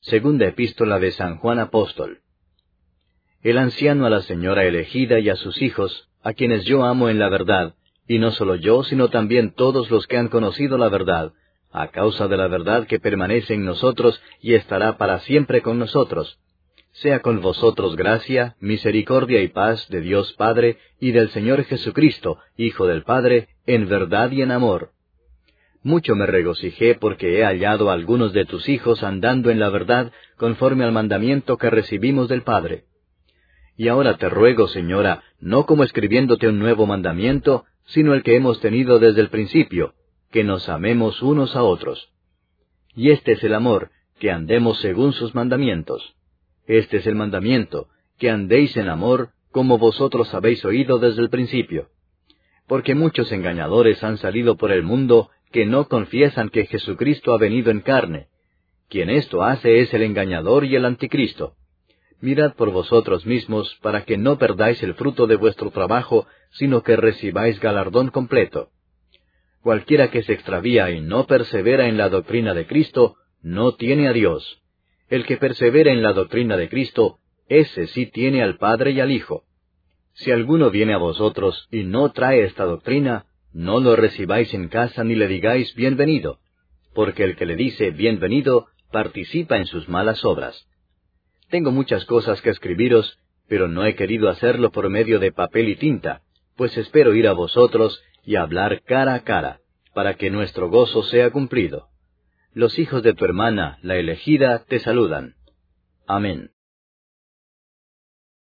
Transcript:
Segunda Epístola de San Juan Apóstol. El anciano a la señora elegida y a sus hijos, a quienes yo amo en la verdad, y no solo yo, sino también todos los que han conocido la verdad, a causa de la verdad que permanece en nosotros y estará para siempre con nosotros. Sea con vosotros gracia, misericordia y paz de Dios Padre y del Señor Jesucristo, Hijo del Padre, en verdad y en amor. Mucho me regocijé porque he hallado a algunos de tus hijos andando en la verdad conforme al mandamiento que recibimos del Padre. Y ahora te ruego, Señora, no como escribiéndote un nuevo mandamiento, sino el que hemos tenido desde el principio, que nos amemos unos a otros. Y este es el amor, que andemos según sus mandamientos. Este es el mandamiento, que andéis en amor, como vosotros habéis oído desde el principio. Porque muchos engañadores han salido por el mundo, que no confiesan que Jesucristo ha venido en carne. Quien esto hace es el engañador y el anticristo. Mirad por vosotros mismos, para que no perdáis el fruto de vuestro trabajo, sino que recibáis galardón completo. Cualquiera que se extravía y no persevera en la doctrina de Cristo, no tiene a Dios. El que persevera en la doctrina de Cristo, ese sí tiene al Padre y al Hijo. Si alguno viene a vosotros y no trae esta doctrina, no lo recibáis en casa ni le digáis bienvenido, porque el que le dice bienvenido participa en sus malas obras. Tengo muchas cosas que escribiros, pero no he querido hacerlo por medio de papel y tinta, pues espero ir a vosotros y hablar cara a cara, para que nuestro gozo sea cumplido. Los hijos de tu hermana, la elegida, te saludan. Amén.